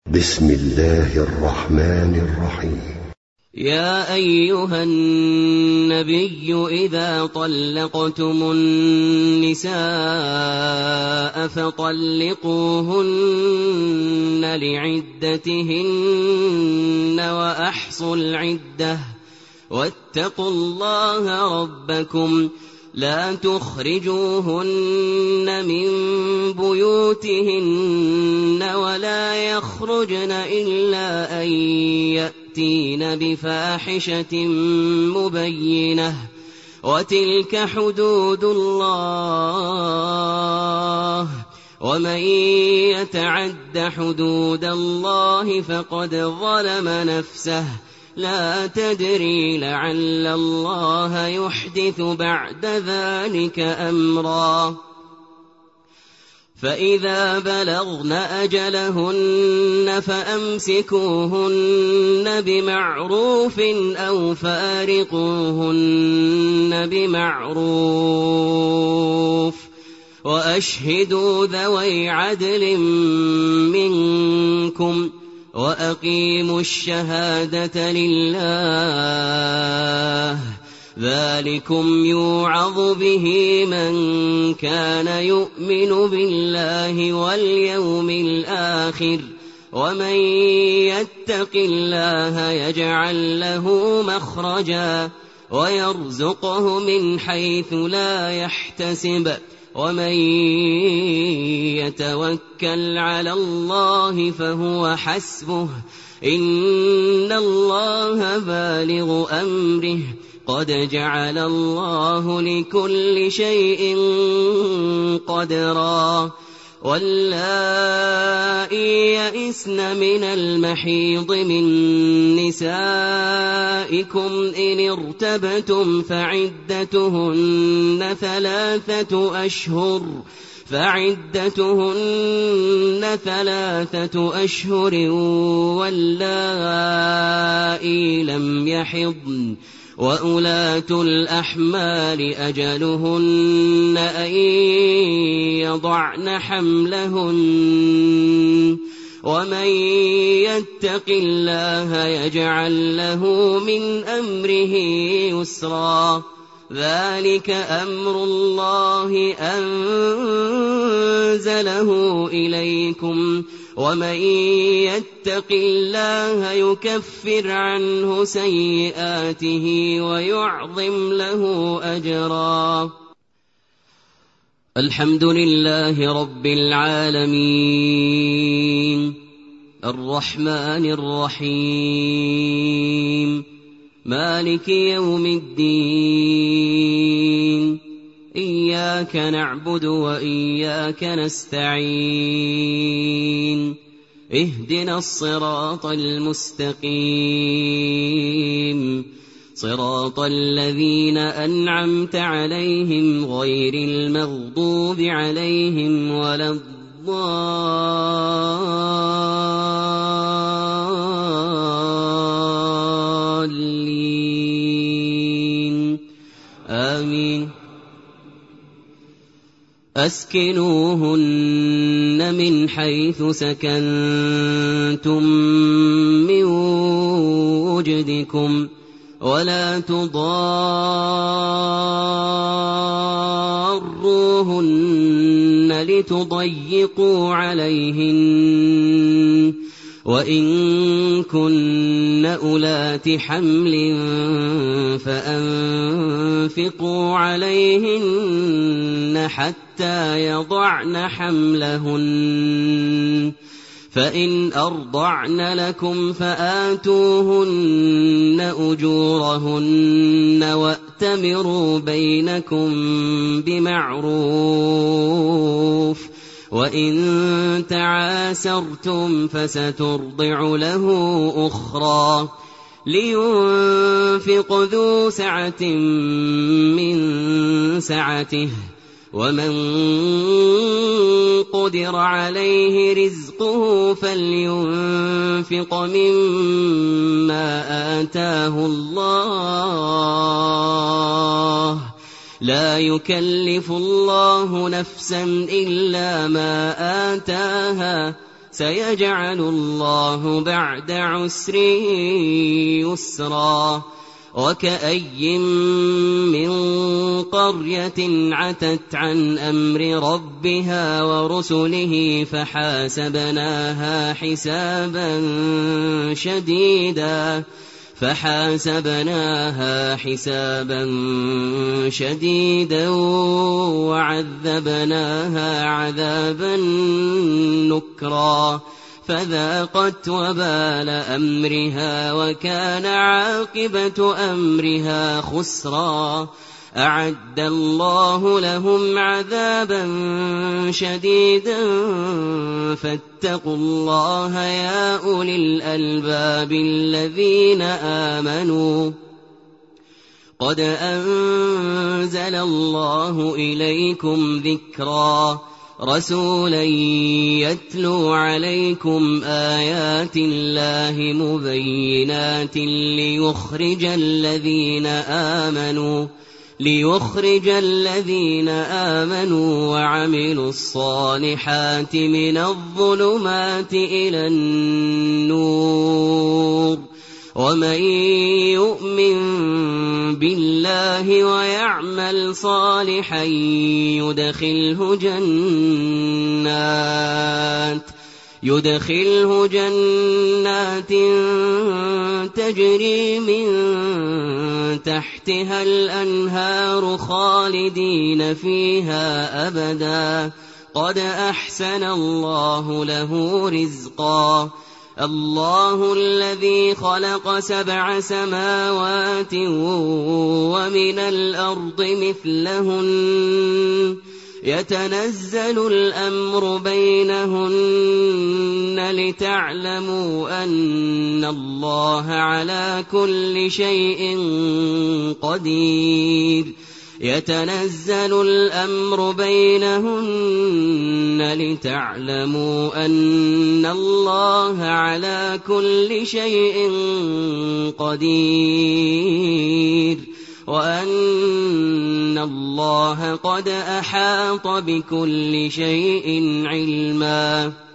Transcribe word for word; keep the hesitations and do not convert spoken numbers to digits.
بسم الله الرحمن الرحيم. يا أيها النبي إذا طلقتم النساء فطلقوهن لعدتهن وأحصوا العدة واتقوا الله ربكم لا تخرجوهن من بيوتهن ولا يخرجن إلا أن يأتين بفاحشة مبينة وتلك حدود الله ومن يتعد حدود الله فقد ظلم نفسه لا تدري لعل الله يحدث بعد ذلك أمرا فإذا بلغن أجلهن فأمسكوهن بمعروف أو فارقوهن بمعروف وأشهدوا ذوي عدل منكم وأقيموا الشهادة لله ذلكم يوعظ به من كان يؤمن بالله واليوم الآخر ومن يتق الله يجعل له مخرجا ويرزقه من حيث لا يحتسب ومن يتوكل على الله فهو حسبه إن الله بالغ أمره قد جعل الله لكل شيء قدرا واللائي يئسن من المحيض من نسائكم إن ارتبتم فعدتهن ثلاثة أشهر فعدتهن ثلاثة أشهر واللائي لم يحضن وأولاة الأحمال أجلهن أن يضعن حملهن ومن يتق الله يجعل له من أمره يسرا ذلك أمر الله أنزله إليكم ومن يتق الله يكفر عنه سيئاته ويعظم له أجرا الحمد لله رب العالمين الرحمن الرحيم مالك يوم الدين إياك نعبد وإياك نستعين اهدنا الصراط المستقيم صراط الذين أنعمت عليهم غير المغضوب عليهم ولا الضالين آمين أسكنوهن من حيث سكنتم من وجدكم ولا تضاروهن لتضيقوا عليهن وإن كن أولات حمل فأنفقوا عليهن حتى يضعن حملهن فإن أرضعن لكم فآتوهن أجورهن وأتمروا بينكم بمعروف وإن تعاسرتم فسترضع له أخرى لينفق ذو سعة من سعته ومن قدر عليه رزقه فلينفق مما آتاه الله لا يكلف الله نفسا إلا ما آتاها سيجعل الله بعد عسر يسرا وكأي من قرية عتت عن أمر ربها ورسله فحاسبناها حسابا شديدا فحاسبناها حسابا شديدا وعذبناها عذابا نكرا فذاقت وبال أمرها وكان عاقبة أمرها خسرا أعد الله لهم عذابا شديدا فاتقوا الله يا أولي الألباب الذين آمنوا قد أنزل الله إليكم ذكرا رسولا يتلو عليكم آيات الله مبينات ليخرج الذين آمنوا ليخرج الذين آمنوا وعملوا الصالحات من الظلمات إلى النور ومن يؤمن بالله ويعمل صالحا يدخله جنات يدخله جنات تجري من تحتها الأنهار خالدين فيها أبدا قد أحسن الله له رزقا الله الذي خلق سبع سماوات ومن الأرض مثلهن يتنزل الأمر بينهن لتعلموا أن الله على كل شيء قدير يتنزل الأمر بينهن لتعلموا أن الله على كل شيء قدير وأن الله قد أحاط بكل شيء علما